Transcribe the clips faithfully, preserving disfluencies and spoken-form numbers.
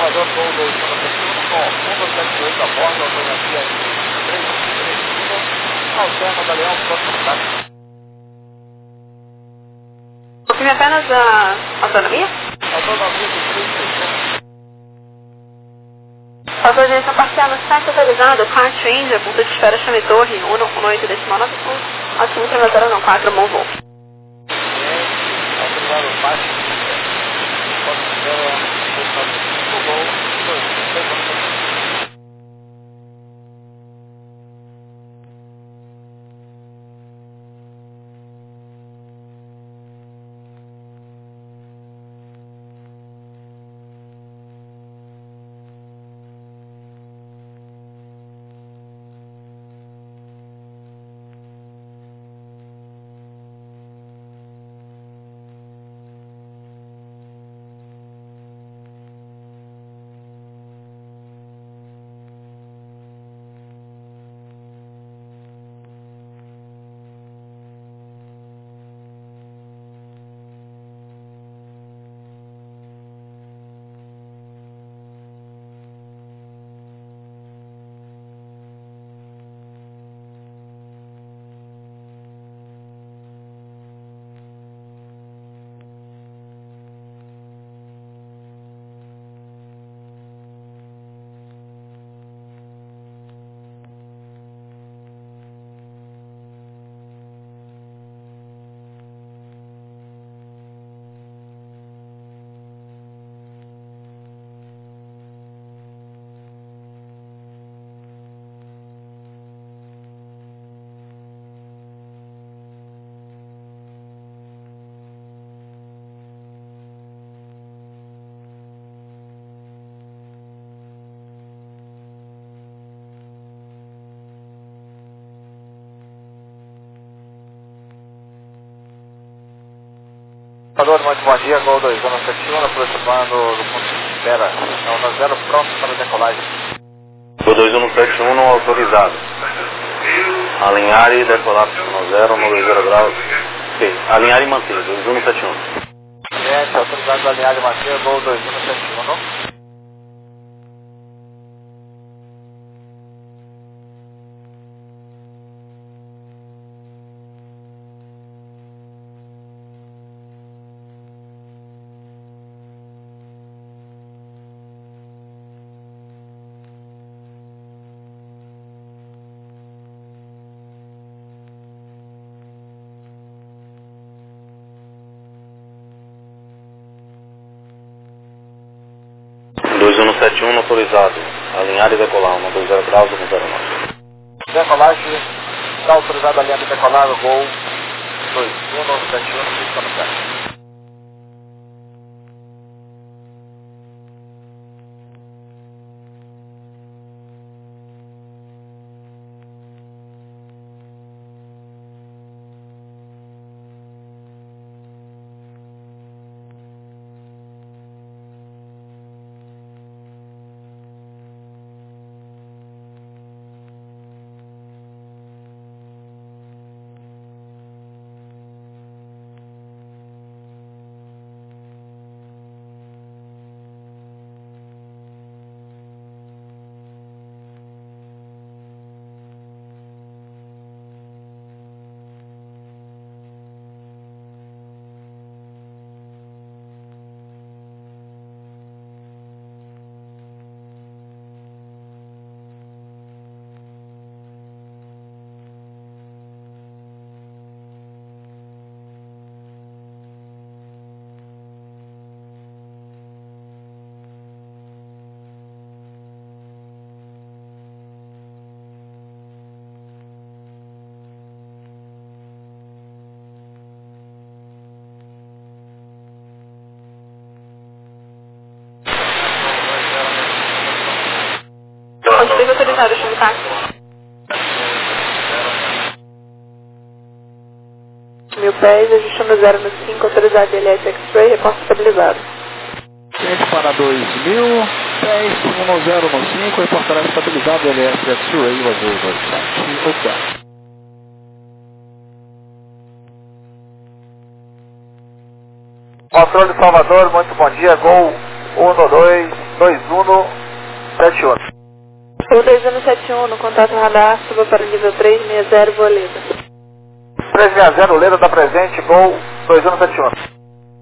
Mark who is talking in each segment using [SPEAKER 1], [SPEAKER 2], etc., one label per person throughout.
[SPEAKER 1] Salvador, Gol dois um sete um, com um sete oito a bordo, autonomia três um três cinco, alterna da Leão, próximo contato.
[SPEAKER 2] Confirme apenas a autonomia?
[SPEAKER 1] Autonomia de três três um.
[SPEAKER 2] Fazer agência parcial no site autorizado, Kart Índia, ponto de espera chame torre, um oito decimal nove um, acima zero não, quatro, bom voo.
[SPEAKER 1] Autorizado o baixo, pode ser o Gol dois um três um. Salvador, muito bom dia, Gol dois um sete um, aproximando do ponto de espera, não, na zero, pronto para decolagem.
[SPEAKER 3] Gol dois um sete um não autorizado. Alinhar e decolar no zero, no zero graus. Ok, alinhar e manter, dois um sete um.
[SPEAKER 1] Gente, autorizado alinhar e manter, Gol dois um sete um, não?
[SPEAKER 3] dois um sete um autorizado. Alinhar e decolar, no dois zero graus, no zero nove.
[SPEAKER 1] Decolagem, está autorizado alinhar e decolar, Gol dois um sete um, fica no certo.
[SPEAKER 2] Onde autorizado, chame táxi. Mil pés, ajustando zero no cinco, autorizado L S X-Ray, reposto estabilizado.
[SPEAKER 1] Cliente para dois mil, pés, um zero no cinco, reportará estabilizado L S X-Ray, vazio dois sete oito. Controle Salvador, muito bom dia, Gol um dois. dois um sete um.
[SPEAKER 2] O dois um sete um, no contato radar, suba para o nível três seis zero, Boleda.
[SPEAKER 1] três seis zero, Leda está presente, voo dois um sete um.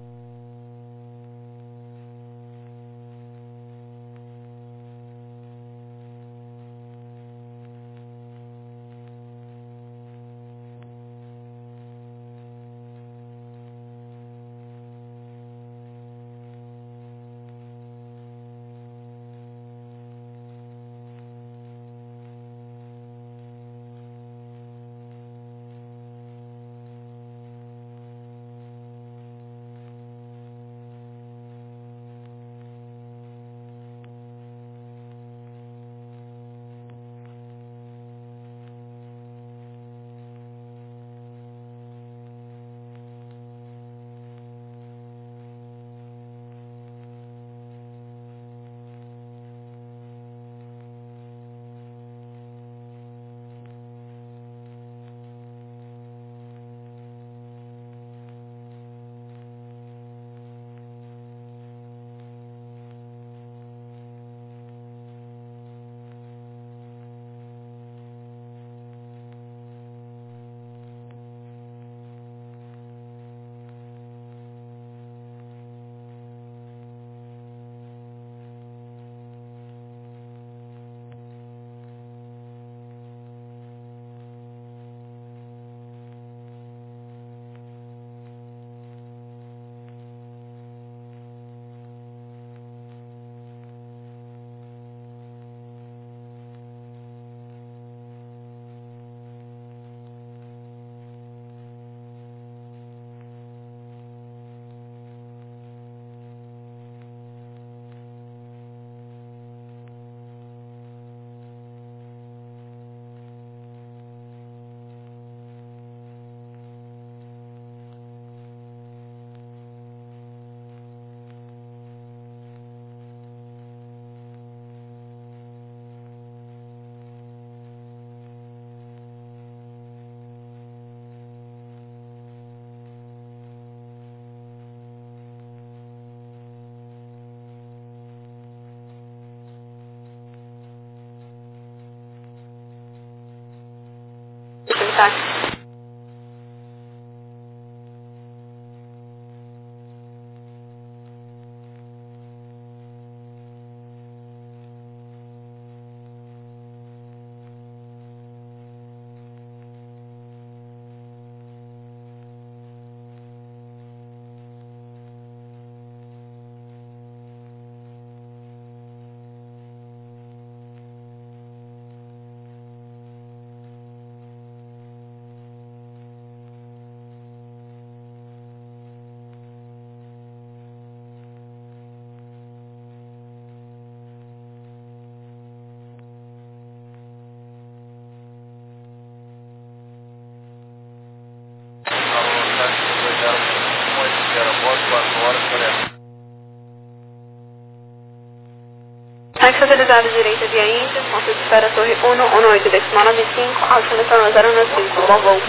[SPEAKER 2] Taxi autorizado direita via Índia, ponto de espera Torre um um oito, decimal nove cinco, altimetro zero nove cinco, bom voo.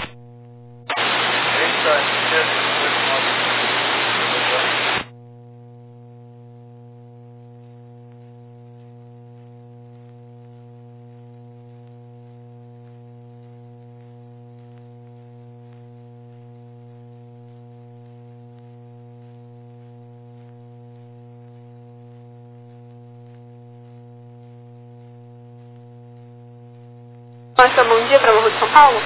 [SPEAKER 2] Passa bom dia para Morro de São Paulo.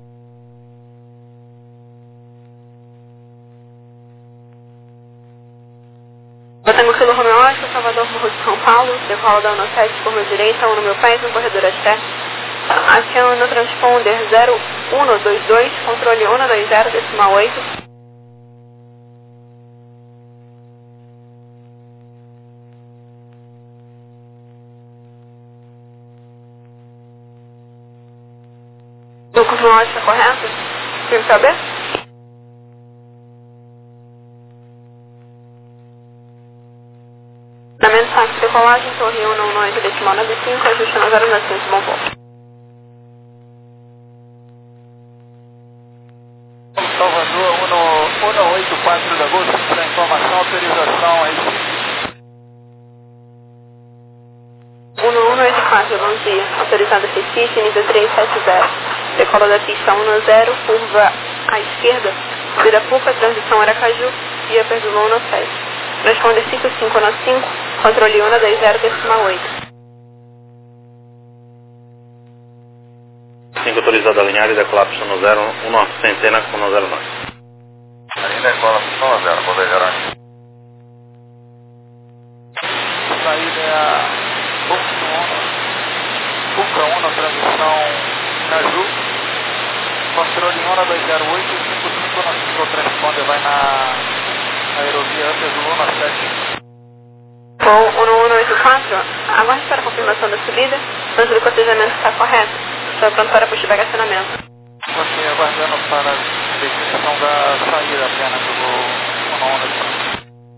[SPEAKER 2] Botango Kilo Romeo oito, Salvador, Morro de São Paulo. Decola da Uno sete por meu direita, um no meu pés, no corredor até. Aciona no transponder zero um dois dois, controle um dois zero, decimal oito. O Romeo está correto? Quer saber? Na mensagem de decolagem, Torre um um oito, decimal nove cinco, ajuste no zero nove cinco, bom voo.
[SPEAKER 1] Salvador, um oito quatro de agosto, para informação, autorização, Recife.
[SPEAKER 2] bom dia. Autorizada Recife, nível três sete zero. Decola da pista um zero, curva à esquerda. Subida Puca, transição Aracaju, via Perdomo no sete. Transponder cinco cinco cinco, controle um dois zero, decimal oito.
[SPEAKER 3] cinco autorizada a alinhar e decolar pista no zero, um centena com no zero nove.
[SPEAKER 1] Aí decola pista no zero, vou deixar aqui. Saída é a Puca um, transição Caju. Controle um dois zero oito, cinco cinco cinco, transponder vai na aerovia Perdomo no sete.
[SPEAKER 2] Voo um um oito quatro, aguarde para a confirmação da subida, antes do cotejamento está correto. Estou pronto para puxar bagacionamento.
[SPEAKER 1] Ok, aguardando para a definição da saída apenas do voo um um oito quatro.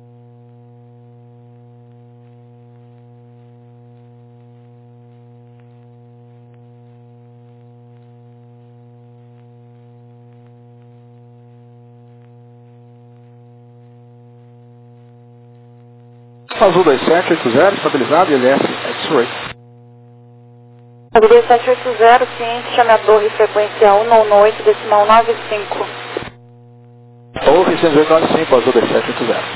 [SPEAKER 1] Azul dois sete oito zero, estabilizado, I L S X-Ray.
[SPEAKER 4] Azul dois sete oito zero, ciente, chame a torre, frequência um um oito, decimal nove cinco.
[SPEAKER 1] Torre cento e oito nove cinco, Azul dois sete oito zero.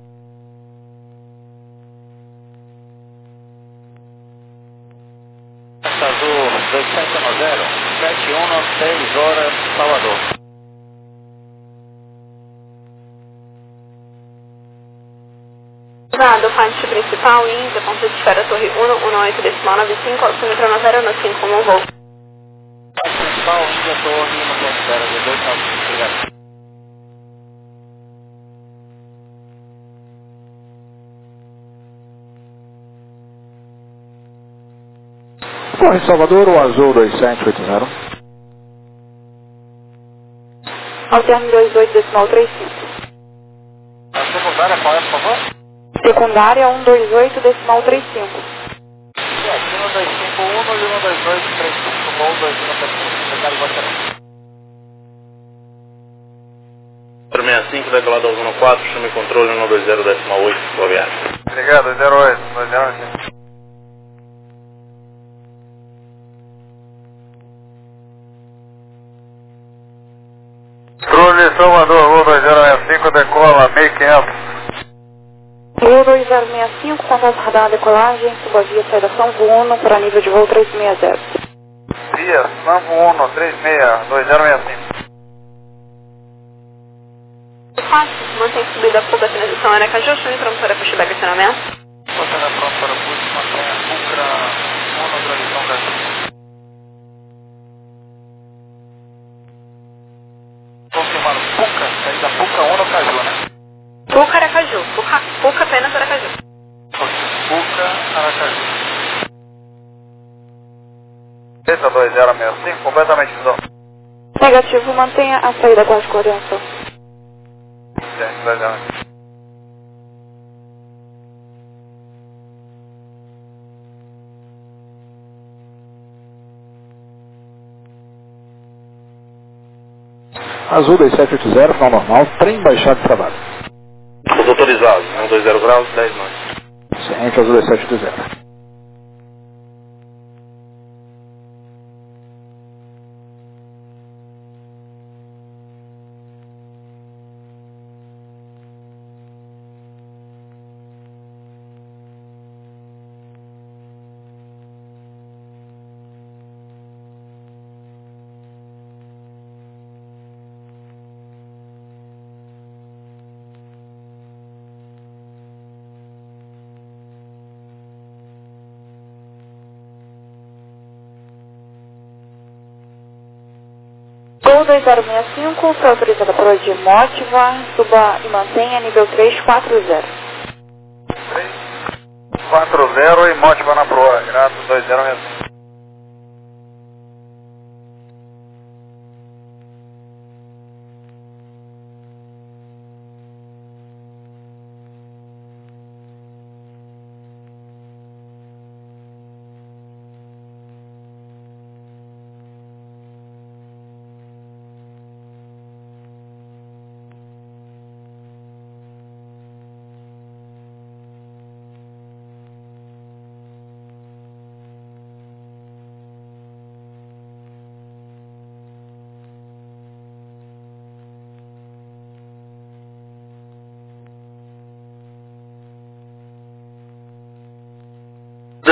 [SPEAKER 1] Azul dois sete um zero, sete um, seis horas, Salvador.
[SPEAKER 2] Usado, faixa principal, Índia, ponto de espera, torre um um oito, decimal nove cinco, alcímetro no zero no cinco, como voo.
[SPEAKER 1] Faixa principal, Índia, torre um ponto de espera, dois nove cinco, obrigado. Torre Salvador, o Azul dois sete oito zero.
[SPEAKER 4] Alterno dois oito, decimal trinta e cinco.
[SPEAKER 1] A secundária qual é, por favor?
[SPEAKER 4] Secundária um dois oito, decimal trinta e cinco.
[SPEAKER 1] É, um dois cinco um, um dois dois, três cinco, gol, dois um sete cinco, obrigado, você.
[SPEAKER 3] zero seis cinco, decolado ao um quatro, chame controle um dois zero, decimal oito, boa viagem.
[SPEAKER 1] Obrigado, dois zero oito, dois zero oito. Controle Salvador, voo dois zero seis cinco, decola, mil e quinhentos.
[SPEAKER 4] Voo dois zero seis cinco, contato radar decolagem, suba a via saída São Vuno para nível de voo três seis zero.
[SPEAKER 1] Via Sampo um, três seis, dois zero seis cinco.
[SPEAKER 2] Fácil, mantém subida Puca, transição Aracaju, chame pronto para puxar bagacionamento.
[SPEAKER 1] Você está pronto para o push, mantenha Puca um, transição Caju. Confirmando, Puca, saída Puca um no Caju, né?
[SPEAKER 2] Puca, Aracaju. Puca, Puca apenas Aracaju.
[SPEAKER 1] Puca, Aracaju. Eita, dois zero seis cinco, completamente visão.
[SPEAKER 4] Negativo, mantenha a saída com a coordenação.
[SPEAKER 1] Certo, dois zero. Azul dois sete oito zero, final normal, trem baixado de trabalho.
[SPEAKER 3] Os autorizados, um dois zero graus, dez nós.
[SPEAKER 1] Ciente, Azul dois sete oito zero.
[SPEAKER 4] Gol dois zero seis cinco, foi autorizada para de Motiva, suba e mantenha nível três quatro zero.
[SPEAKER 1] três quatro zero e Motiva na proa, grato, dois zero seis cinco.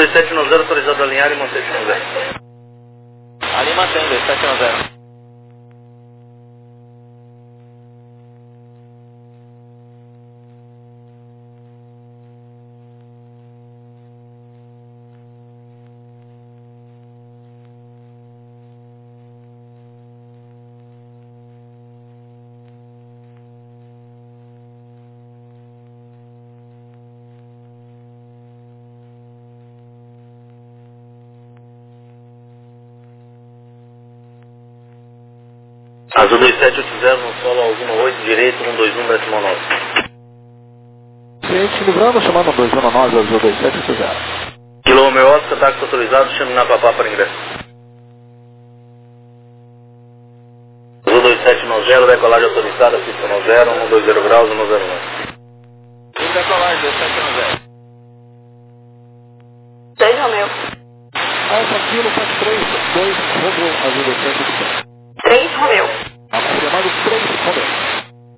[SPEAKER 3] dois sete um zero autorizado a alinhar e manter um zero.
[SPEAKER 1] Ali mantém, dois sete um zero.
[SPEAKER 3] Azul dois sete oito zero no solo Alzuna oito, direito um dois um décimo nove.
[SPEAKER 5] Ciente livrando, chamando dois um nove, Azul dois sete oito zero.
[SPEAKER 3] Quilô Romeo Oscar, táxi autorizado, chame na papá para ingresso. Azul dois sete um zero, decolagem autorizada, pista um zero, um dois zero graus, um zero nove.
[SPEAKER 1] E decolagem, dois sete um zero.
[SPEAKER 2] dois Romeu.
[SPEAKER 5] Alfa Kilo quatro três dois, Romeu, Azul dois sete oito zero.
[SPEAKER 2] três Romeu.
[SPEAKER 5] Confirmado três Romeu.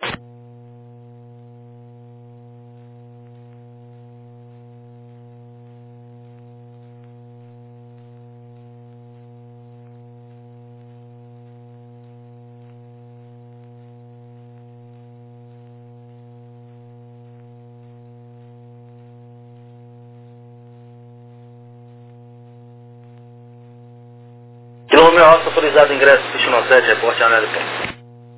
[SPEAKER 3] Quilô Romeo Oscar, autorizado ingresso, pista um sete, reporte América.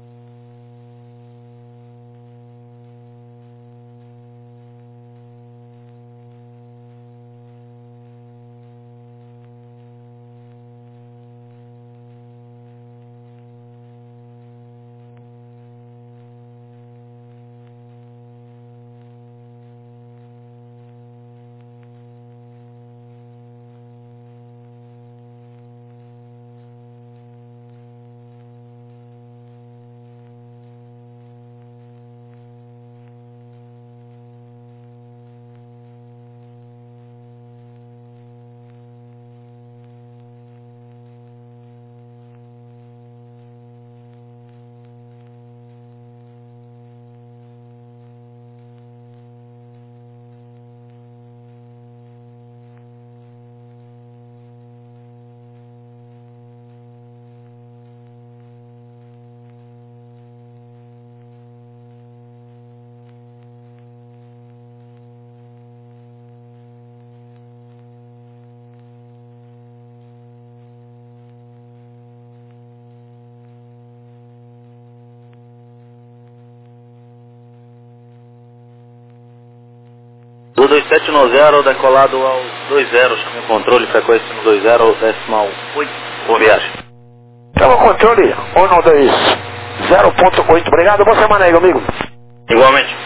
[SPEAKER 3] Do dois sete um zero, decolado aos dois zero, chame o controle, frequência no dois zero, decimal oito, boa viagem.
[SPEAKER 5] Chama o controle, um dois zero ponto oito, obrigado, boa semana aí, amigo.
[SPEAKER 3] Igualmente.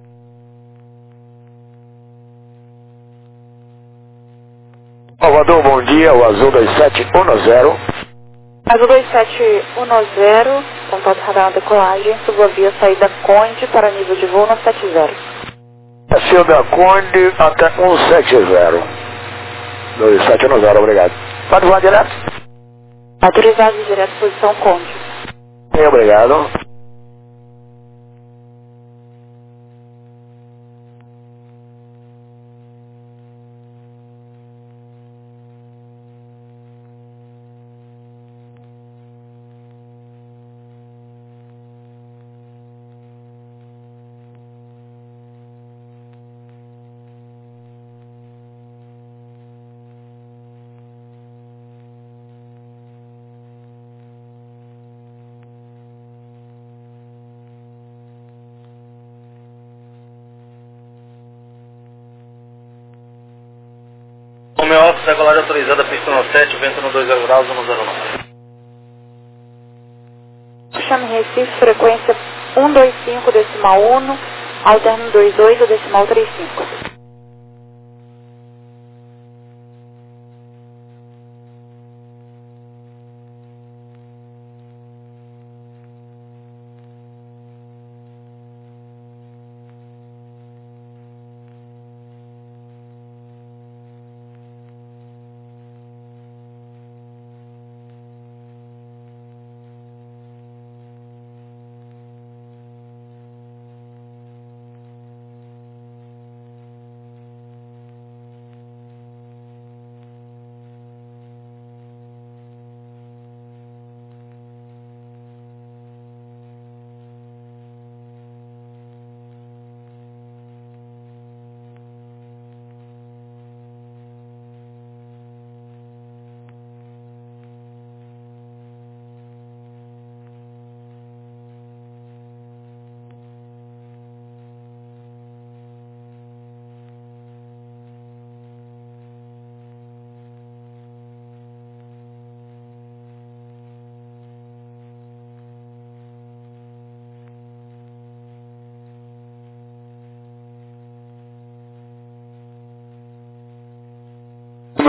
[SPEAKER 5] Salvador, bom dia, o Azul dois sete um zero.
[SPEAKER 4] Azul dois sete um zero, contato radar na decolagem, suba via saída Conde para nível de voo no sete zero.
[SPEAKER 5] Silvia Conde até um sete zero. dois sete um zero, obrigado. Pode voar direto?
[SPEAKER 4] Autorizado direto, posição Conde.
[SPEAKER 5] Bem, obrigado.
[SPEAKER 3] Romeo Oscar, decolagem autorizada, pista um sete, vento no dois zero graus, um zero nove.
[SPEAKER 4] Chame Recife, frequência um dois cinco decimal um, alterno dois oito decimal trinta e cinco.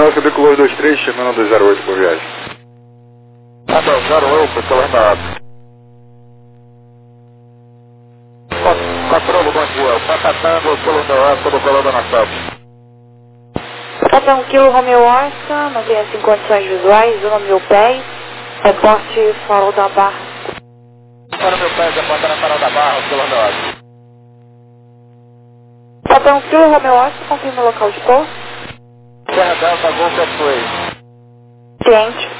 [SPEAKER 6] Oscar decolou dois três, chamando dois zero oito por viagem.
[SPEAKER 5] Ah, não, zero oito, estou lá na ata. Patrão, bom dia. Patatando pelo meu Oscar, do Colômbia na Sapa.
[SPEAKER 4] Patrão, Kilo Romeo Oscar, mantenha-se em condições visuais, um mil pés, reporte farol da Barra.
[SPEAKER 5] Para meu pé, aponta na farol da Barra, pelo meu Oscar.
[SPEAKER 4] Patrão, Kilo Romeo Oscar, confirma o local de pouso.
[SPEAKER 5] Serra Delta, Golf Express.
[SPEAKER 4] Ciente.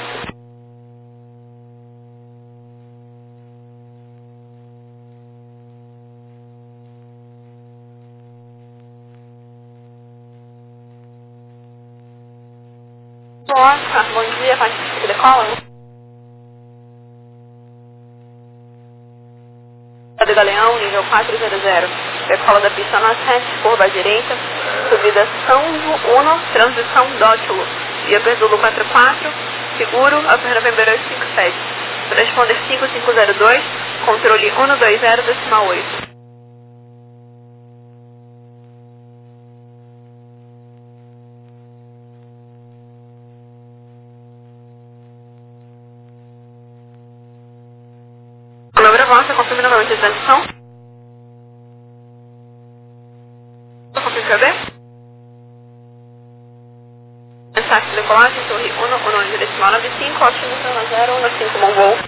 [SPEAKER 2] Oscar, bom dia, Pacífico decola. De Galeão, nível quatro zero zero. Decola da pista nove sete, curva à direita. Subida São Uno, transição Dótilo. Via Perdulo quatro quatro, seguro, Upper November oito cinco sete. Transponder cinco cinco zero dois, controle um dois zero, decimal oito. Manobra avança, confirme novamente a transição. Confirme Q B. Mensagem de decolagem, torre um, um, decimal nove cinco, ótimo, zero, um cinco, bom voo.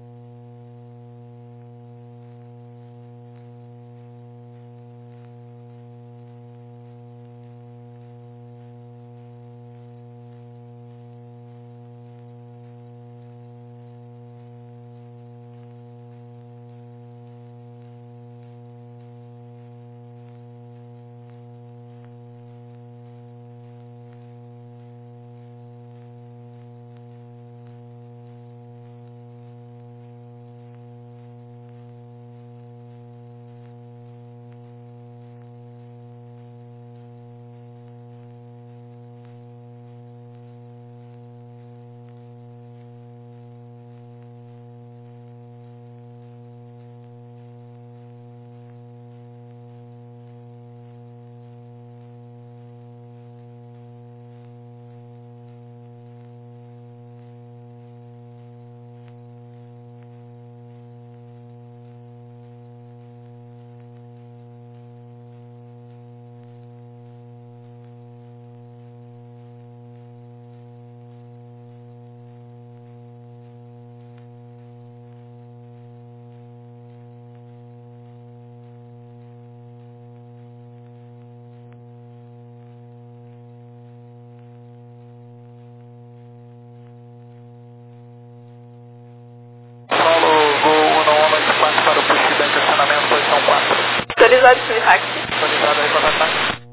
[SPEAKER 2] Autorizado para o táxi.
[SPEAKER 1] Autorizado aí para o táxi.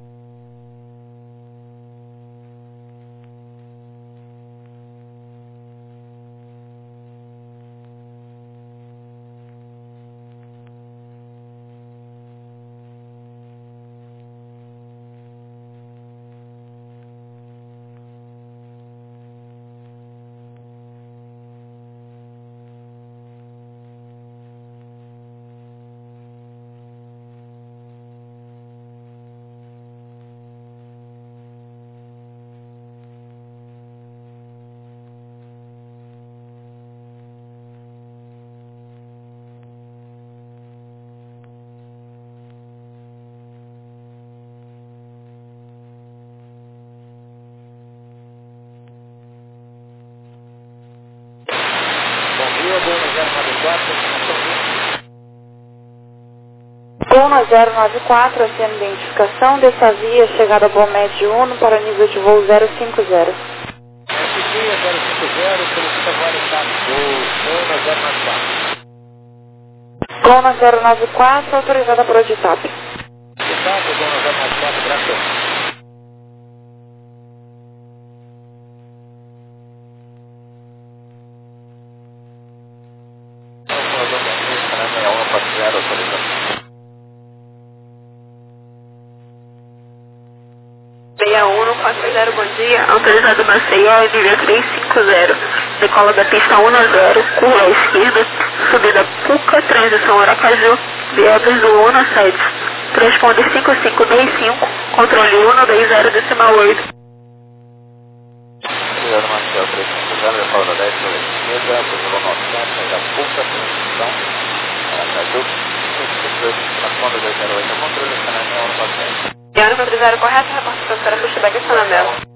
[SPEAKER 4] Goma zero nove quatro, acendo identificação dessa via, chegada a Bomed um para nível de voo zero cinco zero.
[SPEAKER 5] zero cinco zero, solicita agora o status do Goma zero nove quatro.
[SPEAKER 4] Goma zero nove quatro, autorizada por Oditap.
[SPEAKER 5] Oditap, Goma zero nove quatro, graças.
[SPEAKER 2] seis um quatro zero, bom dia. Autorizado Maceió, nível três cinco zero. Decola da pista um zero, curva à esquerda, subida Puca, transição Aracaju, viagens do um sete. Transponder cinco cinco dois cinco, controle um dois zero, decimal oito.
[SPEAKER 3] cinco zero, decola dez, esquerda, decolou novecentos, da curta transmissão, Aracaju, transponder dois zero oito, controle estacionamento um quatrocentos.
[SPEAKER 2] Piano quatro zero correto, reporte para pushback estacionamento.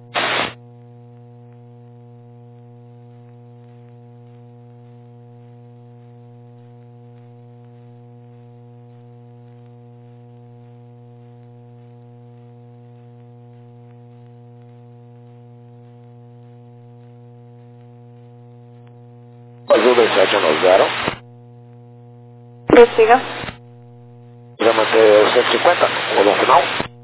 [SPEAKER 5] Azul dois sete um zero.
[SPEAKER 4] Prossiga.
[SPEAKER 5] Vai manter cento e cinquenta, rolou final.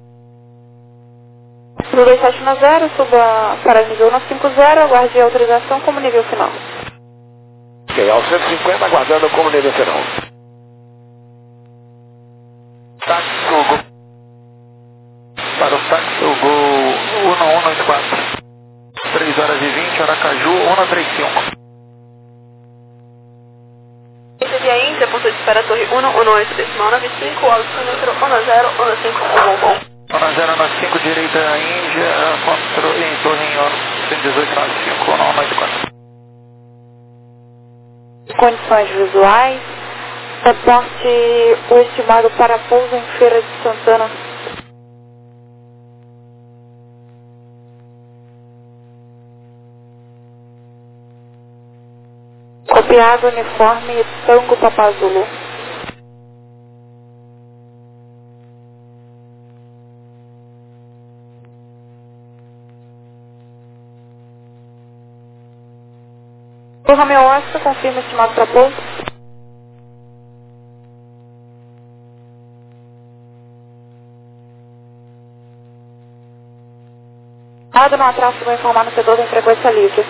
[SPEAKER 4] Azul dois sete um zero, suba para nível cento e cinquenta, aguarde a autorização como nível final.
[SPEAKER 5] Ok, ao cento e cinquenta, aguardando como nível final.
[SPEAKER 1] Táxi Gol. Para o táxi Gol um um oito quatro. três horas e vinte, Aracaju, um três cinco.
[SPEAKER 2] Via Índia, ponto de espera Torre um um oito, decimal nove cinco, altímetro um zero um cinco, um bom.
[SPEAKER 1] um zero nove cinco, direita Índia, controle em Torre em cento e dezoito, nove cinco, um um oito quatro.
[SPEAKER 4] Condições visuais. Reporte o estimado para pouso em Feira de Santana. Copiado, uniforme, Tango Papazulu. O Romeo Oscar, confirma estimado para pouso. Nada no atraso, vou informar no setor em frequência livre.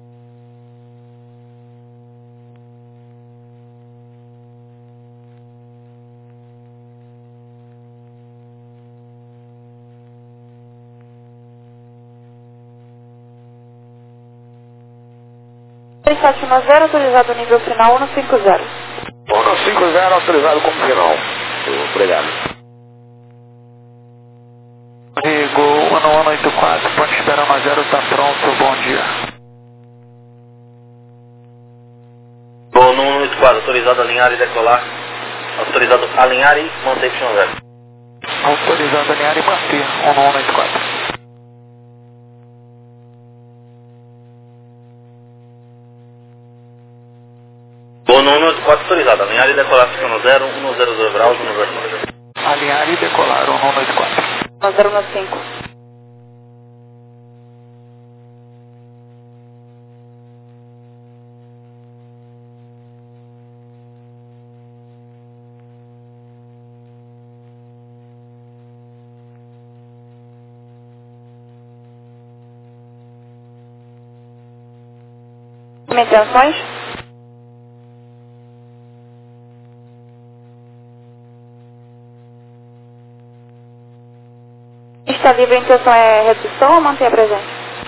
[SPEAKER 4] três sete um zero, autorizado nível final um cinco zero.
[SPEAKER 5] um cinco zero, autorizado como final. Obrigado.
[SPEAKER 1] Gol um um oito quatro, ponte espera um zero, está pronto, bom dia.
[SPEAKER 3] Gol um um oito quatro, autorizado a alinhar e decolar. Autorizado a alinhar e manter Y zero.
[SPEAKER 1] Autorizado a alinhar e manter, um um oito quatro.
[SPEAKER 3] Gol um um oito quatro, autorizado a alinhar e decolar Y zero, um zero zero graus, um zero zero.
[SPEAKER 1] Alinhar e decolar, um um oito quatro.
[SPEAKER 4] um zero um cinco. Intenções? Está livre, a intenção é redução ou manter a presença?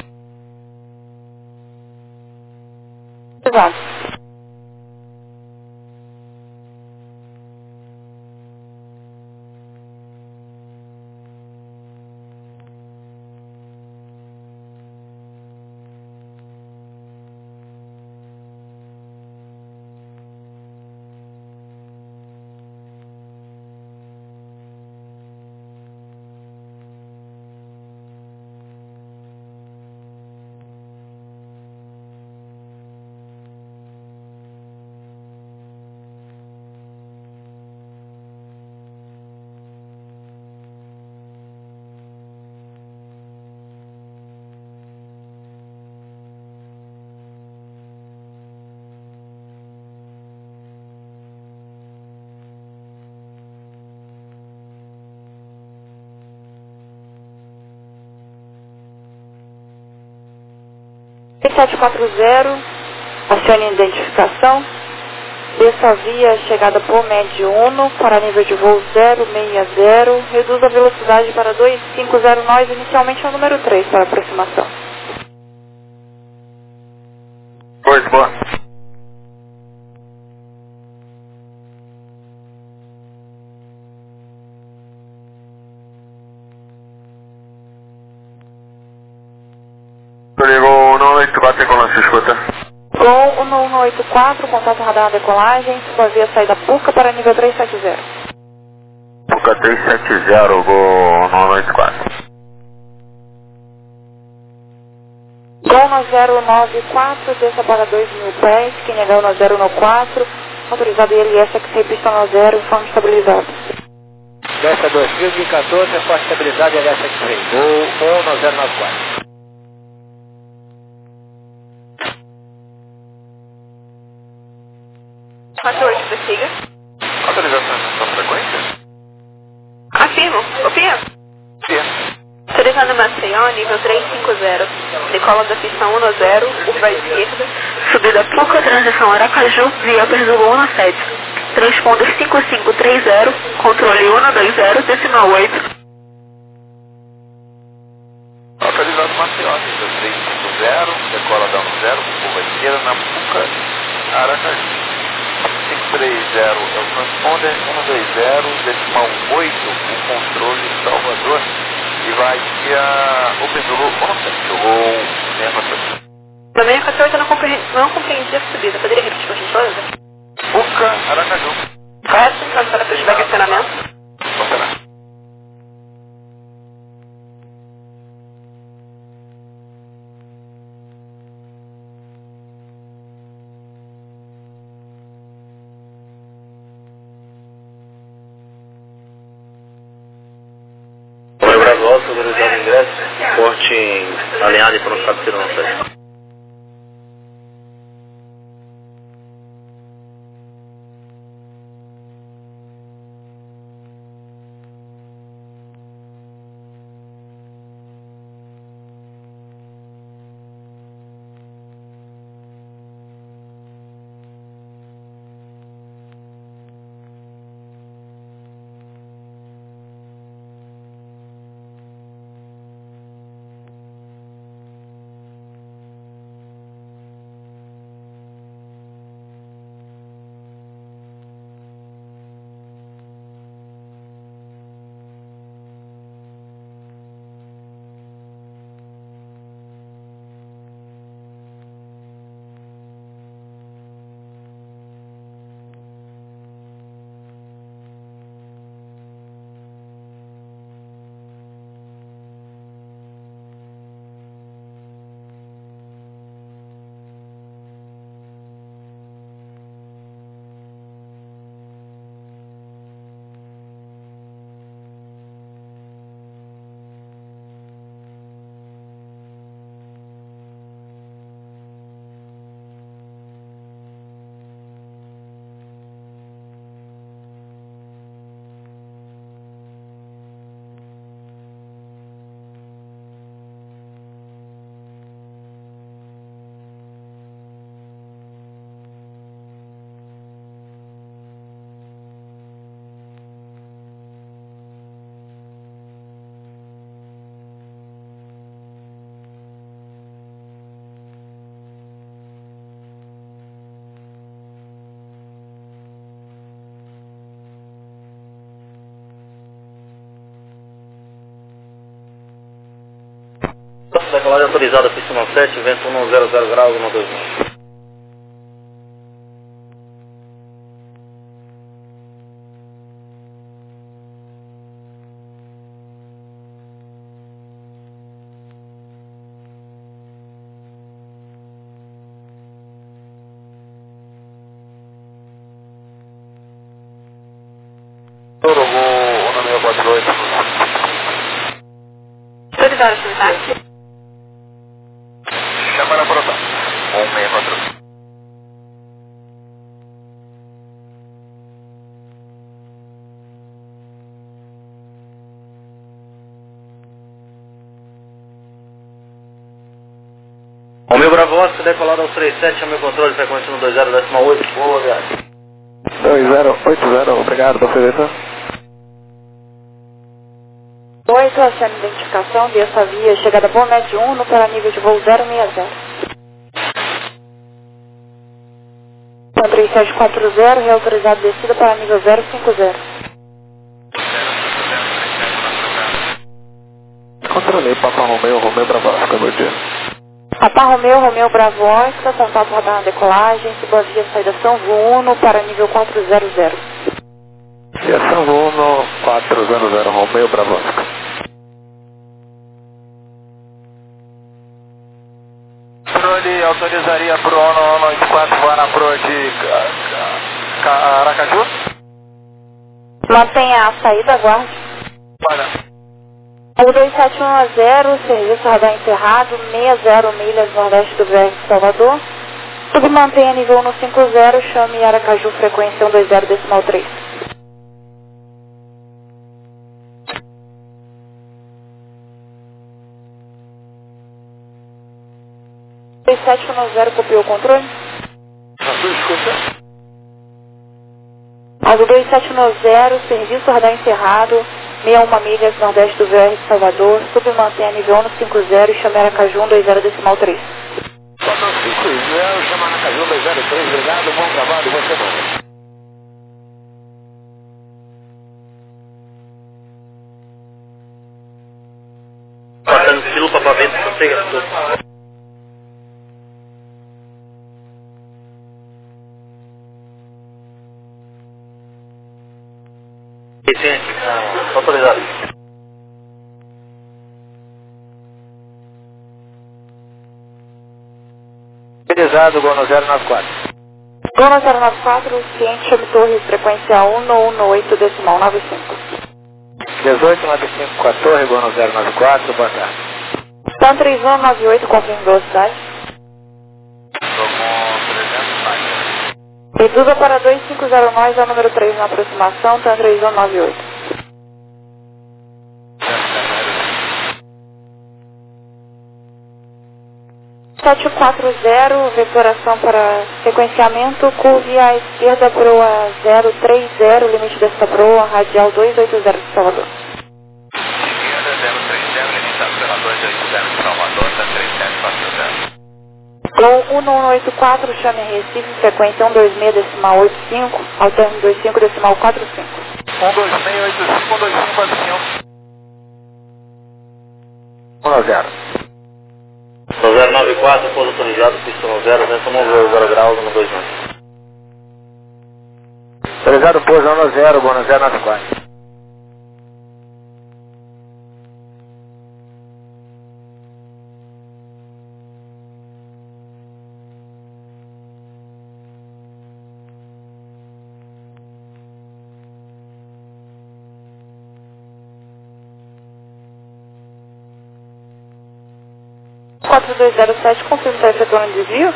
[SPEAKER 4] Exato. sete quatro zero, acione a identificação, desça a via chegada por médio um para nível de voo zero seis zero, reduza a velocidade para dois cinco zero nós, inicialmente é o número três para aproximação.
[SPEAKER 6] Oi, boa. Ligou um oito quatro com se escuta.
[SPEAKER 4] Gol um um oito quatro, contato radar na decolagem, sua via saída Puca para nível trezentos e setenta.
[SPEAKER 6] Puca trezentos e setenta, Gol um um oito quatro.
[SPEAKER 4] Gol zero nove quatro, desça para dois mil pés, que negou no zero um quatro, autorizado I L S X C pista no zero, informe estabilizado.
[SPEAKER 5] Desce dois mil e quatorze, forte estabilidade L S X V. Gol um no zero nove quatro.
[SPEAKER 2] quatro oito, prossiga.
[SPEAKER 1] Autorização de sua frequência?
[SPEAKER 2] Afirmo. Confia?
[SPEAKER 1] Sim.
[SPEAKER 2] Autorizando Maceió, nível trezentos e cinquenta. Decola da pista um no zero, curva à esquerda, subida Puca, transição Aracaju, via Perzugo um no sete. Transponder cinco cinco três zero, controle um dois zero, decimal oito.
[SPEAKER 1] Localizado Maceió, nível trezentos e cinquenta, decola da um zero, curva à esquerda, na Puca, Aracaju. cinco três zero é o transponder, um dois zero, decimal oito, o controle Salvador, e vai via Open Zulu um sete, ou seiscentos e quatorze.
[SPEAKER 2] Na meia quatorze eu não compreendi, não compreendi a subida, poderia repetir por gentileza?
[SPEAKER 1] Puca, Aracaju.
[SPEAKER 2] Correto? Então, para fechar o acionamento.
[SPEAKER 1] Confirma.
[SPEAKER 3] Oi, Bravo Alto, autorizado ingresso, porte alinhado e pronto para tirar no sete. Decolagem autorizada, pista um sete, vento um zero zero graus, um dois um.
[SPEAKER 1] Autorizado um seis quatro oito.
[SPEAKER 2] Autorizado, senhor.
[SPEAKER 1] Chama na produção. um seis quatro oito.
[SPEAKER 3] O meu Bravo Oscar decolado ao trinta e sete, é o meu controle frequência no dois zero decimal oito. Boa viagem.
[SPEAKER 5] dois zero oito zero, obrigado, Dom Felipe.
[SPEAKER 4] oito, acione identificação, desça via chegada por médio um no para nível de voo zero seis zero. três sete quatro zero, reautorizado descida para nível zero cinco zero.
[SPEAKER 5] Controlei, Papa Romeu, Romeu Bravo, Oscar, bom dia.
[SPEAKER 4] Papa Romeu, Romeu Bravo Oscar, contato radar na decolagem, subavia saída São Vuno para nível quatrocentos.
[SPEAKER 5] E a São Vuno quatrocentos, Romeu Bravo Oscar. Prole autorizaria pro ONU um oito quatro voar na proa de Aracaju?
[SPEAKER 4] Mantenha a saída, aguarde.
[SPEAKER 5] Para.
[SPEAKER 4] O dois sete um a zero, serviço radar encerrado, sessenta milhas nordeste do V R de Salvador. Submantenha nível um cinquenta, chame Aracaju, frequência um dois zero decimal três. dois sete um zero, copiou o controle?
[SPEAKER 5] Na sua escuta.
[SPEAKER 4] Azul dois sete um zero, serviço radar encerrado, sessenta e uma milhas nordeste do V R de Salvador, submantenha nível um cinquenta e chame Aracaju um dois zero decimal três.
[SPEAKER 5] quatro cinco zero, chama Aracaju um dois zero três, obrigado, bom trabalho, boa semana.
[SPEAKER 3] Passando estilo para ver se chega. Vicente, ah, autorizado.
[SPEAKER 5] Autorizado, Gono zero nove quatro.
[SPEAKER 4] Gono zero nove quatro, ciente, chame torre, frequência um um oito decimal nove cinco.
[SPEAKER 5] dezoito noventa e cinco com a torre, Gono zero nove quatro, boa tarde.
[SPEAKER 4] São três um nove oito, confirme velocidade.
[SPEAKER 1] Estou com trezentos mais.
[SPEAKER 4] Reduza para dois cinco zero nós, é o número três na aproximação, tá três um nove oito. sete quatro zero, vetoração para sequenciamento, curve à esquerda proa zero três zero, limite desta proa, radial dois oito zero de Salvador.
[SPEAKER 1] Esquerda zero três zero, limitado pela dois oito zero de Salvador, está três sete quatro zero.
[SPEAKER 4] Com um um oito quatro, chame Recife, frequência um dois seis decimal oito cinco, alterno dois cinco decimal quatro cinco.
[SPEAKER 5] um dois seis oito cinco, um dois cinco quatro cinco. um zero.
[SPEAKER 3] zero nove quatro, pouso autorizado, pista no zero, vento zero graus, no dois um.
[SPEAKER 5] Autorizado, pouso um zero, Gono zero nove quatro.
[SPEAKER 4] quatro dois zero sete, confirma se efetuando o desvio.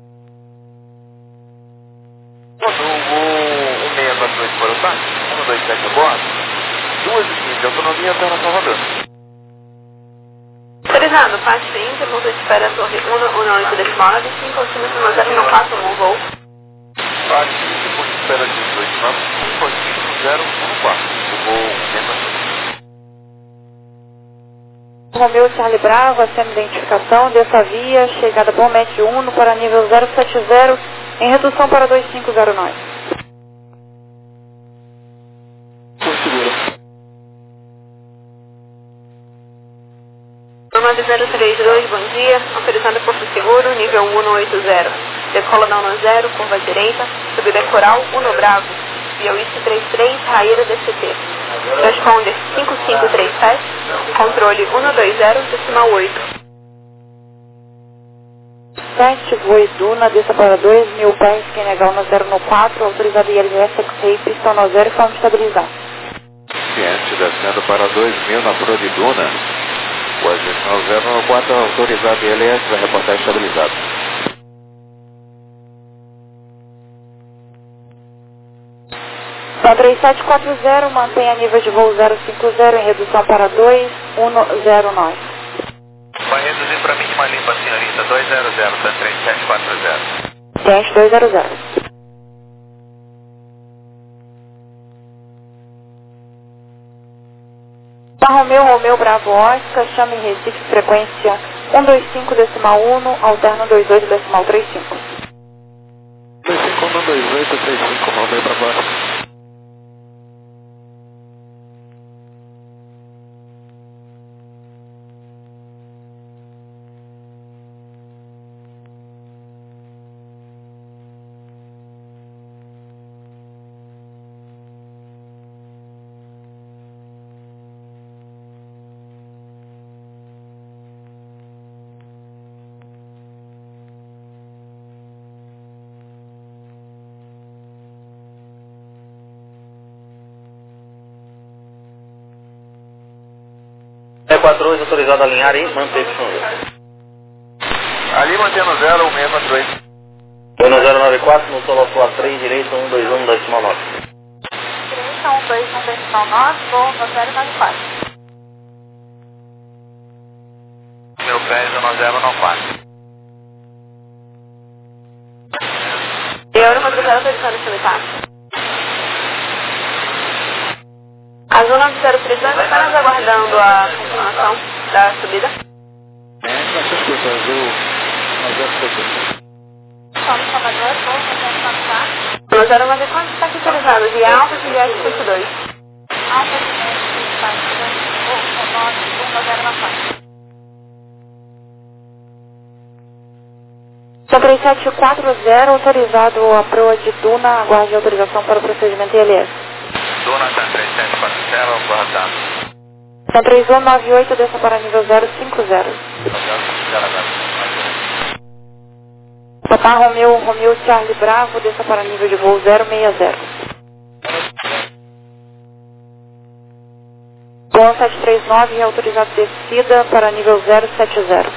[SPEAKER 1] O seis quatro dois para o táxi, um dois sete a bordo, duas e quinze de autonomia até na Salvador.
[SPEAKER 2] Autorizado, parte Inter, volta de espera, torre um um oito decimal nove cinco, altímetro zero um quatro, um voo.
[SPEAKER 1] Parte Inter, por espera de dezoito nove cinco, altímetro zero um quatro, o voo mesmo.
[SPEAKER 4] Romeu Charlie Bravo, acende identificação, dessa via, chegada Bom Med um para nível zero sete zero, em redução para dois cinco zero nove.
[SPEAKER 5] Por seguro.
[SPEAKER 2] nove zero três dois, bom dia, autorizado Porto Seguro, nível um um oito zero. Decola da um zero, curva direita, subida Coral, um Bravo, via U I C trinta e três, Raíra D C T. Transponder cinco cinco três sete, controle um dois zero, decimal oito.
[SPEAKER 4] sete, voe Duna, desça para dois mil pés, Senegal no zero no quatro, autorizado I L S X-Ray, pistão no zero e forma estabilizar.
[SPEAKER 1] Ciente descendo para dois mil na Pro de Duna. O agente zero no quatro autorizado I L S vai reportar estabilizado.
[SPEAKER 4] São três sete quatro zero, mantenha nível de voo zero cinco zero em redução para dois um zero nove.
[SPEAKER 1] Vai reduzir para mínima limpa, senhorita, dois zero zero, tá três sete quatro zero.
[SPEAKER 4] Ciente dois zero zero. Tá Romeu, Romeu Bravo Oscar, chame Recife, frequência um dois cinco decimal um, alterno dois oito decimal três cinco.
[SPEAKER 5] dois cinco um dois oito três cinco, Romeu Bravo Oscar.
[SPEAKER 3] seis quatro oito, autorizado a alinhar e manter Y zero.
[SPEAKER 1] Ali mantendo zero, seis quatro oito.
[SPEAKER 3] dois nove zero nove quatro, no solo A três, direita um dois um, decimal nove.
[SPEAKER 4] Direita um dois um, decimal nove, voo no zero nove quatro.
[SPEAKER 1] Meu pé nove zero nove quatro.
[SPEAKER 2] Euro quatro zero, autorizado a seletar. Azul nove zero três dois, apenas aguardando a confirmação da subida.
[SPEAKER 4] Solo Salvador, voo no zero nove quatro.
[SPEAKER 2] No zero nove quatro está aqui autorizado via Alfa Juliette cinquenta e dois.
[SPEAKER 4] Alfa Juliette cinquenta e dois, voo no zero nove quatro. São três sete quatro zero, autorizado a proa de Duna, aguarde autorização para o procedimento I L S.
[SPEAKER 1] Dona tá três sete quatro zero, aguardando.
[SPEAKER 4] São três um nove oito, desça para nível zero cinco zero. Papá Romeu, Romeu Charlie Bravo, desça para nível de voo zero seis zero. Gol sete três nove, autorizado descida para nível zero sete zero.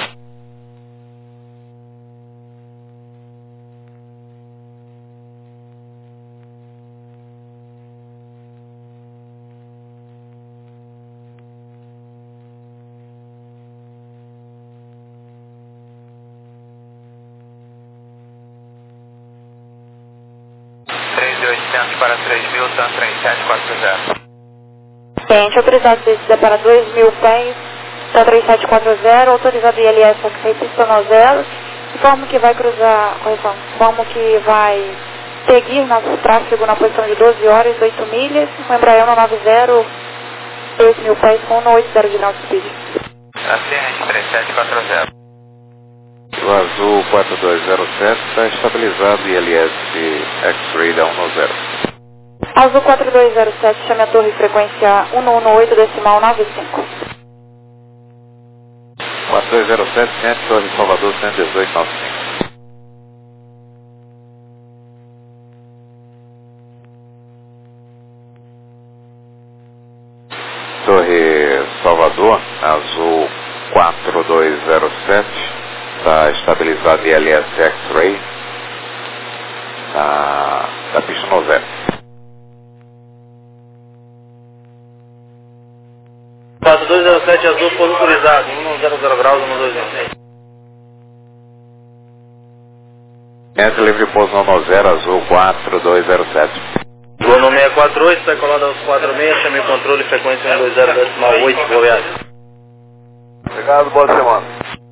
[SPEAKER 1] três mil e oitocentos para três mil, tá três sete quatro zero.
[SPEAKER 4] Ciente, autorizado descida para dois mil pés, tá três sete quatro zero, autorizado I L S X pista no zero, informo que vai cruzar, correção, informo que vai seguir nosso tráfego na posição de doze horas, oito milhas, com Embraer nove zero, dois mil pés com um oito zero de ground speed.
[SPEAKER 1] Ascendente três sete quatro zero.
[SPEAKER 7] O Azul quatro dois zero sete está estabilizado I L S X-Ray da um zero.
[SPEAKER 4] Azul quatro dois zero sete, chame a torre frequência um um oito decimal nove cinco.
[SPEAKER 7] quatro dois zero sete, centro, Torre Salvador cento e dezoito noventa e cinco. Torre Salvador, Azul quatro dois zero sete, está estabilizado I L S X-Ray na, na pista no zero.
[SPEAKER 3] quatro dois zero sete, Azul, pouso autorizado, um zero zero graus, um dois um.
[SPEAKER 7] Entre livre pouso no zero, Azul quatro dois zero sete.
[SPEAKER 3] Voo no seis quatro oito, está colado aos quatro seis, chame o controle, frequência um dois zero decimal oito, Goiás.
[SPEAKER 5] Obrigado, boa semana.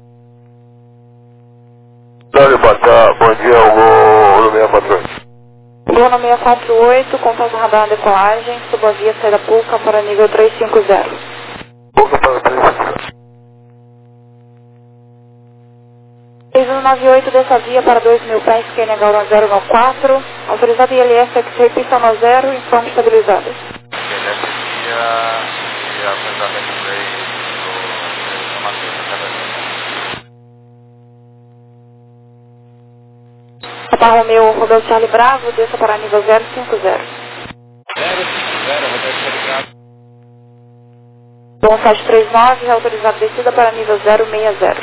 [SPEAKER 5] Dani Batá, bom dia, eu vou no seis quatro oito.
[SPEAKER 4] Gol no seis quatro oito, contato radar na decolagem, suba a via saída Puca para nível três cinco zero.
[SPEAKER 5] Pouca para três cinco zero.
[SPEAKER 4] seis um nove oito, dessa via para dois mil pés, Q N H zero nove quatro, autorizado I L S X-Ray pista no zero, informe estabilizado.
[SPEAKER 1] Ele e a cruzamento três do Matheus.
[SPEAKER 4] Papá Romeu, Romeu Charlie Bravo, desça para nível zero cinco zero.
[SPEAKER 1] zero cinco zero, Roberto Charlie
[SPEAKER 4] Bom sete três nove, autorizado descida para nível zero seis zero.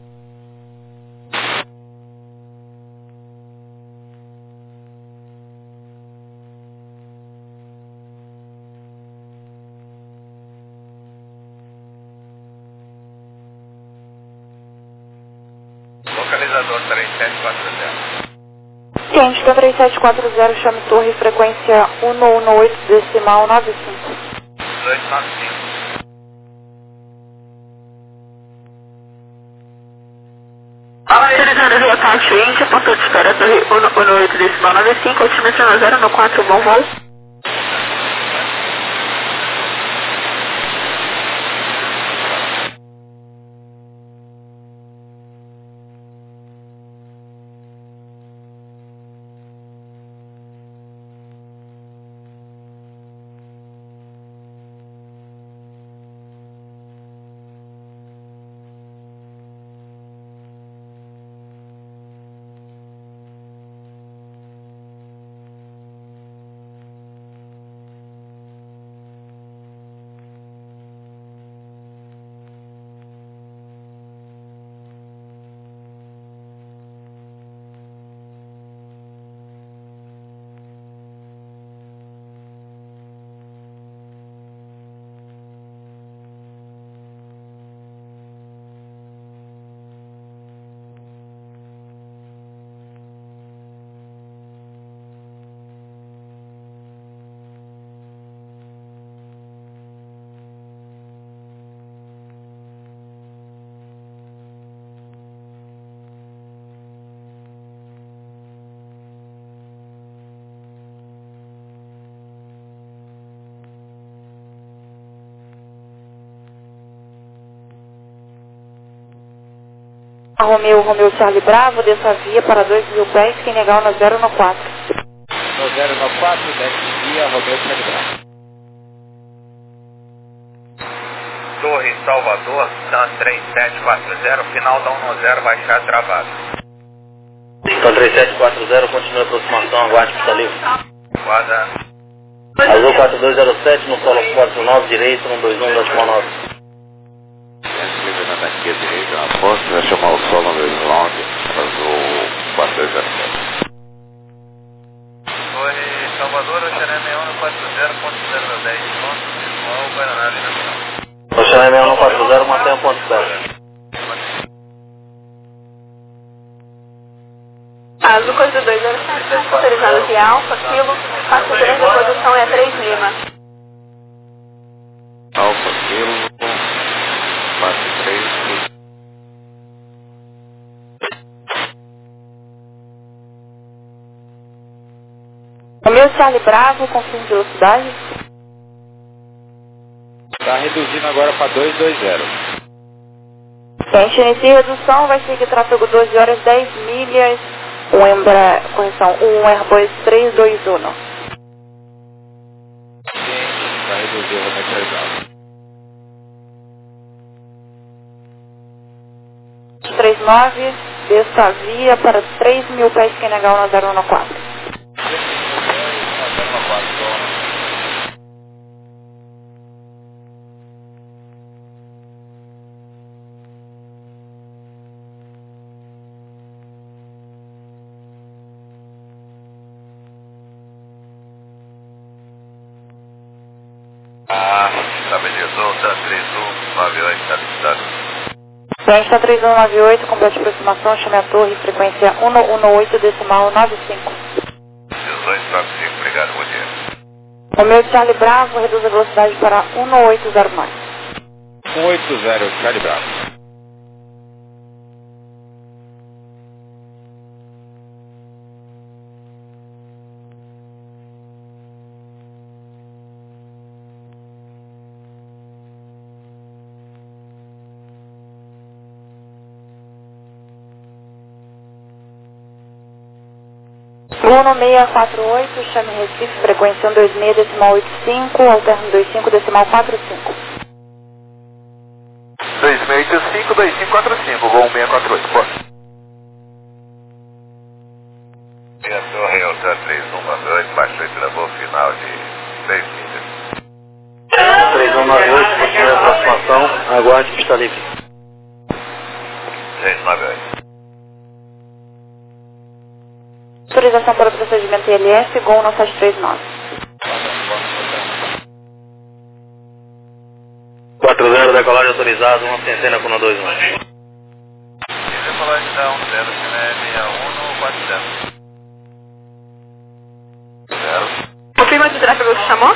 [SPEAKER 1] Localizador três sete quatro zero.
[SPEAKER 4] Ciente, T três sete quatro zero, chame torre, frequência um um oito, decimal nove cinco.
[SPEAKER 1] dois nove cinco.
[SPEAKER 2] Autorizado via Tatiente, ponto de espera, torre um um oito, decimal nove cinco, altimetria zero no quatro, bom voo.
[SPEAKER 4] Romeu, Romeu Charlie Bravo, desça via para dois mil pés, quem negar no zero no quatro.
[SPEAKER 8] No zero no quatro, desce via, Romeu Charlie Bravo.
[SPEAKER 1] Torre Salvador, Tan três sete quatro zero, final da um zero, baixar travado.
[SPEAKER 3] Tan três sete quatro zero, continua a aproximação, aguarde pista livre.
[SPEAKER 1] Guarda.
[SPEAKER 3] Azul quatro dois zero sete, no solo quatro nove, direito, um dois um, décimo nove.
[SPEAKER 7] Livre na tanquia direita, na posta, vai chamar o solo no dois long, azul quatro dois zero sete.
[SPEAKER 1] Torre Salvador, Oxané seis um quatro zero ponto zero dez, ponto visual, Guaraná, ali na final.
[SPEAKER 3] Oxané seis um quatro zero, mantém o ponto zero.
[SPEAKER 2] Azul quatro dois zero sete, autorizado de Alfa, Kilo, quatro três, a posição é três Lima.
[SPEAKER 7] Alfa, Kilo, quatro três.
[SPEAKER 4] Romeu Charlie Bravo, confirme de velocidade.
[SPEAKER 8] Está reduzindo agora para dois dois zero.
[SPEAKER 4] Gente, inicia a redução, vai seguir tráfego doze horas, dez milhas, um Embra, correção, um Airbus três dois um.
[SPEAKER 8] Está reduzindo o Romeu Charlie Bravo.
[SPEAKER 4] três nove, desça via para três mil pés, quem negar no zero um quatro.
[SPEAKER 1] Ah, estabilizou, Tan três um nove oito, estabilizado.
[SPEAKER 4] Gente, está três um nove oito, complete aproximação, chame a torre, frequência um um oito, decimal nove cinco.
[SPEAKER 1] dezoito nove cinco, obrigado, bom dia.
[SPEAKER 4] Romeu Charlie Bravo, reduz a velocidade para um oito zero nove.
[SPEAKER 8] um oito zero, Charlie Bravo.
[SPEAKER 4] um seis quatro oito, chame Recife, frequência um dois seis, decimal oito cinco, alterno dois cinco, decimal quatro cinco.
[SPEAKER 1] dois seis oito cinco, dois cinco quatro cinco, Gol um seis quatro oito, bora. E a torre é o Tan três um nove oito, baixou e travou final de seis milhas.
[SPEAKER 3] três um nove oito, continua a aproximação, aguarde pista livre.
[SPEAKER 1] seis nove oito.
[SPEAKER 4] Autorização para o procedimento I L S, Gol no sete três nove.
[SPEAKER 3] quatro zero, decolagem autorizado, uma centena com dois um.
[SPEAKER 1] Decolagem da um zero, Chile seis um quatro zero. Zero.
[SPEAKER 2] Confirma que o tráfego que chamou?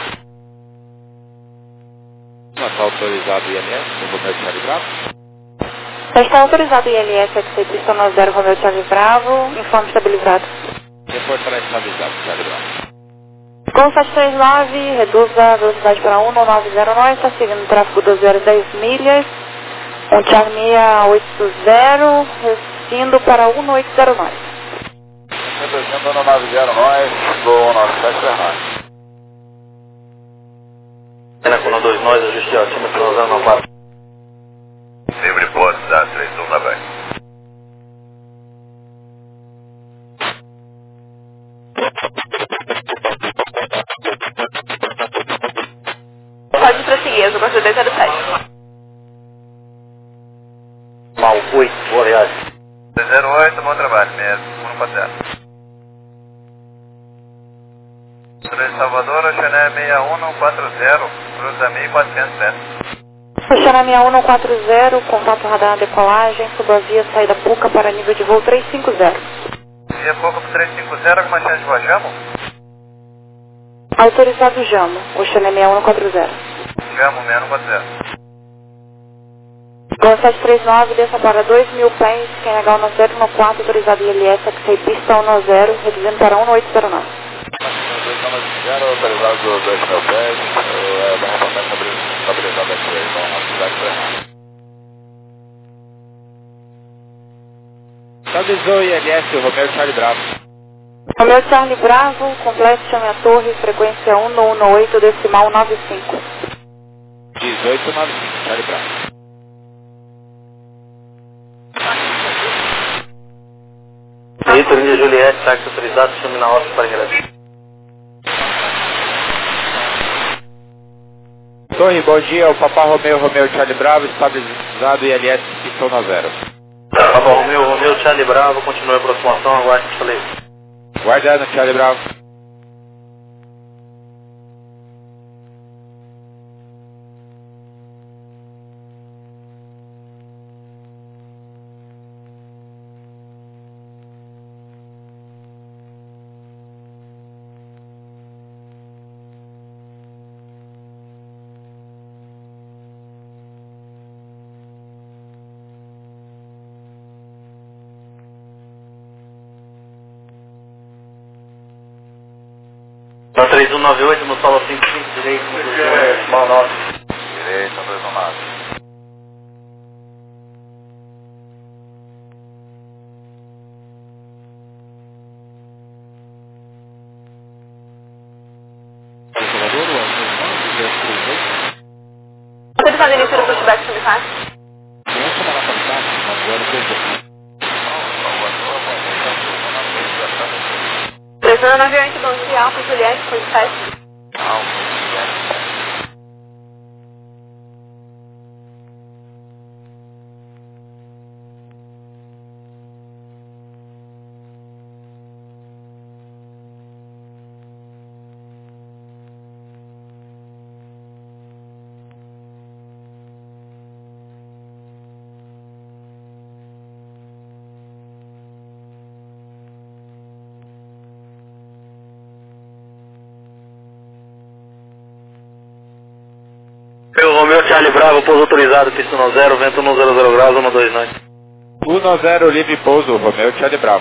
[SPEAKER 8] Não está autorizado o I L S, o Romeu Charlie Bravo.
[SPEAKER 4] Já está autorizado o I L S, X C pista no zero, Romeu Charlie Bravo, informe estabilizado.
[SPEAKER 8] Reportará estabilizado, Charlie Bravo.
[SPEAKER 4] Gol sete três nove, reduz a velocidade para um nove zero nove, está seguindo o tráfego doze horas dez milhas, um Charlie seis oito zero, reduzindo para um oito zero nove.
[SPEAKER 5] Reduzindo no nove zero nove, Gol nove sete três nove.
[SPEAKER 3] Centena com dois nós, ajuste altímetro no zero quatro.
[SPEAKER 1] Livre posto da três um nove oito.
[SPEAKER 2] Pode prosseguir, Azul quatro dois zero sete.
[SPEAKER 3] Mal oito, boa viagem.
[SPEAKER 1] zero oito, bom trabalho mesmo, um quatro zero. Torre Salvador, Oxané seis um quatro zero, cruza mil e quatrocentos metros.
[SPEAKER 4] Oxané seis um quatro zero, contato radar na decolagem, suba a via saída Puca para nível de voo trezentos e cinquenta.
[SPEAKER 1] Via pouco pro trezentos e cinquenta, alguma chance de voar Jamo?
[SPEAKER 4] Autorizado Jamo, Oxané seis um quatro zero.
[SPEAKER 1] Jamo seis um quatro zero.
[SPEAKER 4] Gol sete três nove, desça para dois mil pés, quem negar no zero no quatro, autorizado I L S, X C pista um zero, reduzindo para um oito zero nove.
[SPEAKER 5] Autorizado dois mil pés, vai reportar estabilizado aqui, vamos na cidade.
[SPEAKER 8] Estabilizou I L S, Romeu Charlie Bravo.
[SPEAKER 4] Romeu Charlie Bravo, completo, chame a torre, frequência um um um oito, decimal nove cinco.
[SPEAKER 8] dezoito nove cinco, Charlie Bravo.
[SPEAKER 3] Vitor de Juliette, táxi autorizado, chame na roça para ingresso.
[SPEAKER 8] Torre, bom dia, o Papa Romeu, Romeu Charlie Bravo, estabilizado I L S, pistão na zero.
[SPEAKER 3] Papa Romeu, Romeu Charlie Bravo, continue a aproximação, aguarde que falei.
[SPEAKER 8] Guardando, Charlie Bravo.
[SPEAKER 3] Na três um nove oito, no solo cinco cinco, direito, no decimal nove.
[SPEAKER 1] Direita, dois um nove.
[SPEAKER 2] Você faz início do pushback sobre fácil? Presando nove oito, bom dia, Alfa Juliette, foi sete.
[SPEAKER 3] Meu Romeu Charlie Bravo, pouso autorizado, pista no zero, vento no zero zero graus, um dois nove.
[SPEAKER 8] um zero, livre pouso, Romeu Charlie Bravo.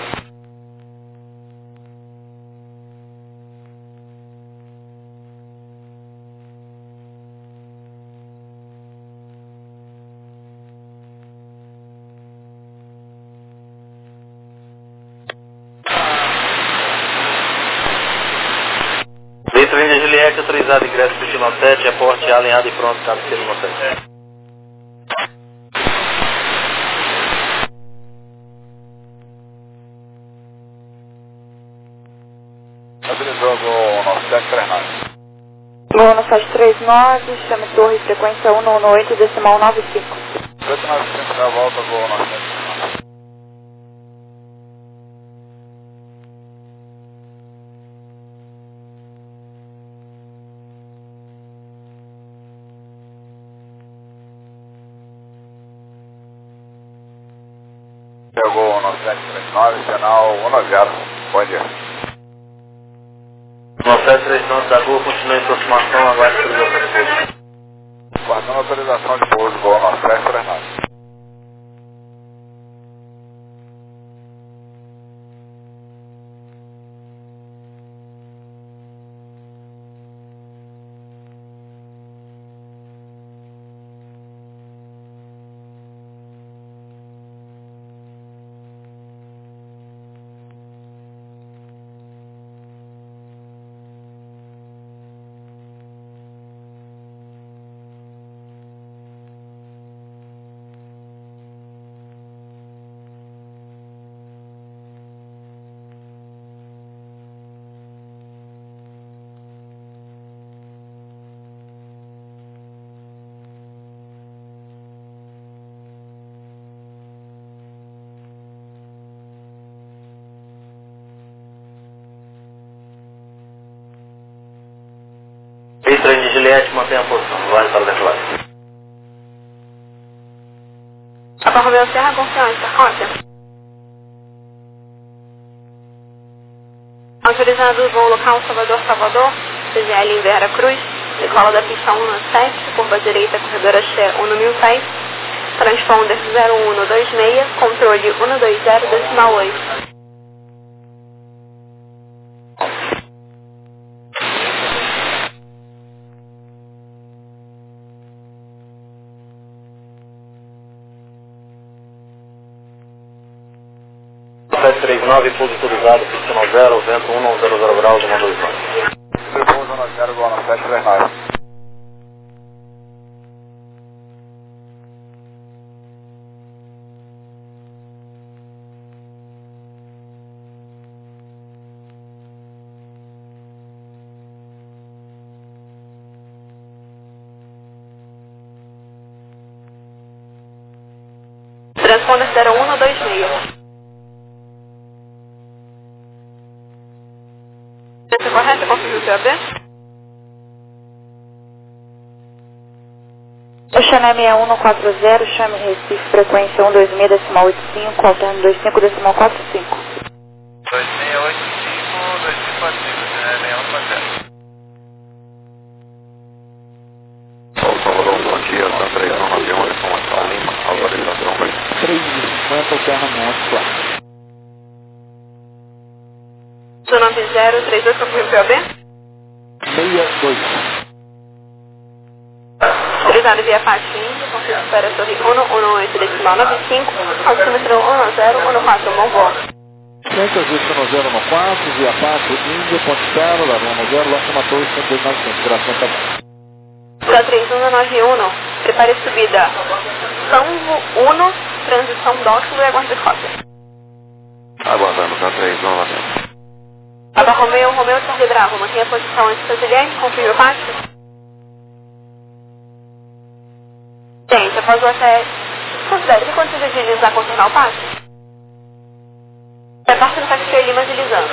[SPEAKER 3] Vitor de Juliette, autorizado, ingresso pistão sete, aporte alinhado e pronto, cabe ser no sete.
[SPEAKER 1] Estabilizou o nosso sete três nove.
[SPEAKER 4] Gol no sete três nove, chame torre, frequência um um um oito, decimal nove cinco.
[SPEAKER 1] oito nove cinco da volta, gol nosso sete três nove. Pegou o nosso sete três nove, sinal um zero. Bom dia.
[SPEAKER 3] No sete três nove da Gol, continue em aproximação, aguarde autorização de pouso.
[SPEAKER 1] Guardando autorização de pouso, gol nosso sete três nove.
[SPEAKER 3] Vitor de Juliette, mantenha a posição, aguarde para decolar.
[SPEAKER 2] Papa Romeu Serra, confiança, rota. Autorizado o voo local Salvador, Salvador, C G L em Vera Cruz, decola da pista um um sete, curva direita, corredor Axé um mil pés, transponder zero um um dois seis, controle um dois zero, decimal oito.
[SPEAKER 3] sete três nove, pouso autorizado, ficção zero, vento um zero zero graus, um dois nove.
[SPEAKER 5] Pouso zero zero, Gol sete três nove.
[SPEAKER 2] Transponder zero um dois seis. Essa correta? Confirma o P O B?
[SPEAKER 4] Oxané seis um quatro zero, chame Recife, frequência um dois seis, decimal oito cinco, alterno dois cinco, decimal quatro cinco.
[SPEAKER 1] dois seis oito cinco, dois cinco quatro cinco, Oxané seis um quatro zero.
[SPEAKER 7] Salvador, bom dia, Santa três um nove um, informação Lima, autorização vai.
[SPEAKER 8] três e cinquenta, alterno monte quatro.
[SPEAKER 2] nove zero três dois, confirma o P O B?
[SPEAKER 8] seis dois.
[SPEAKER 2] Autorizado via Patinho, confirma para a Torre um um oito, decimal nove cinco, altímetro um zero um quatro, bom voo.
[SPEAKER 8] Centro Vista no zero um quatro, via Pato, Índia, Ponte Caro, Lava um zero, Lava Torre, cento e dois novecentos, graças a Deus.
[SPEAKER 2] três um nove um, prepare subida São Uno, transição dócil e aguarde cópia.
[SPEAKER 7] Aguardando, Santa três um nove um.
[SPEAKER 2] Papa Romeu, Romeu Charlie Bravo, mantenha a posição antes do cliente, confirme o passe. Gente, após o até... Considere que quando você agilizar, confirmar o passe? Reparte no taxi Lima agilizando.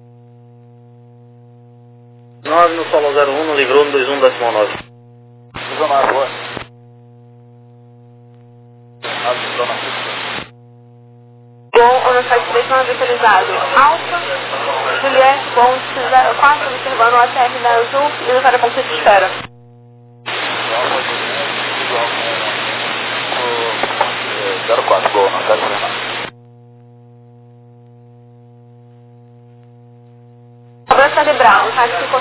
[SPEAKER 3] nove no solo zero um, no livrou no dois um, decimal nove.
[SPEAKER 5] Zona Rua. Zona
[SPEAKER 2] Bom, o nosso site três não é autorizado. Alfa, Juliette, bom, zero quatro, observando o A T R da Azul, indo para a ponta de espera.
[SPEAKER 5] zero quatro, Gol sete três nove.
[SPEAKER 2] Abraço Charlie Bravo, táxi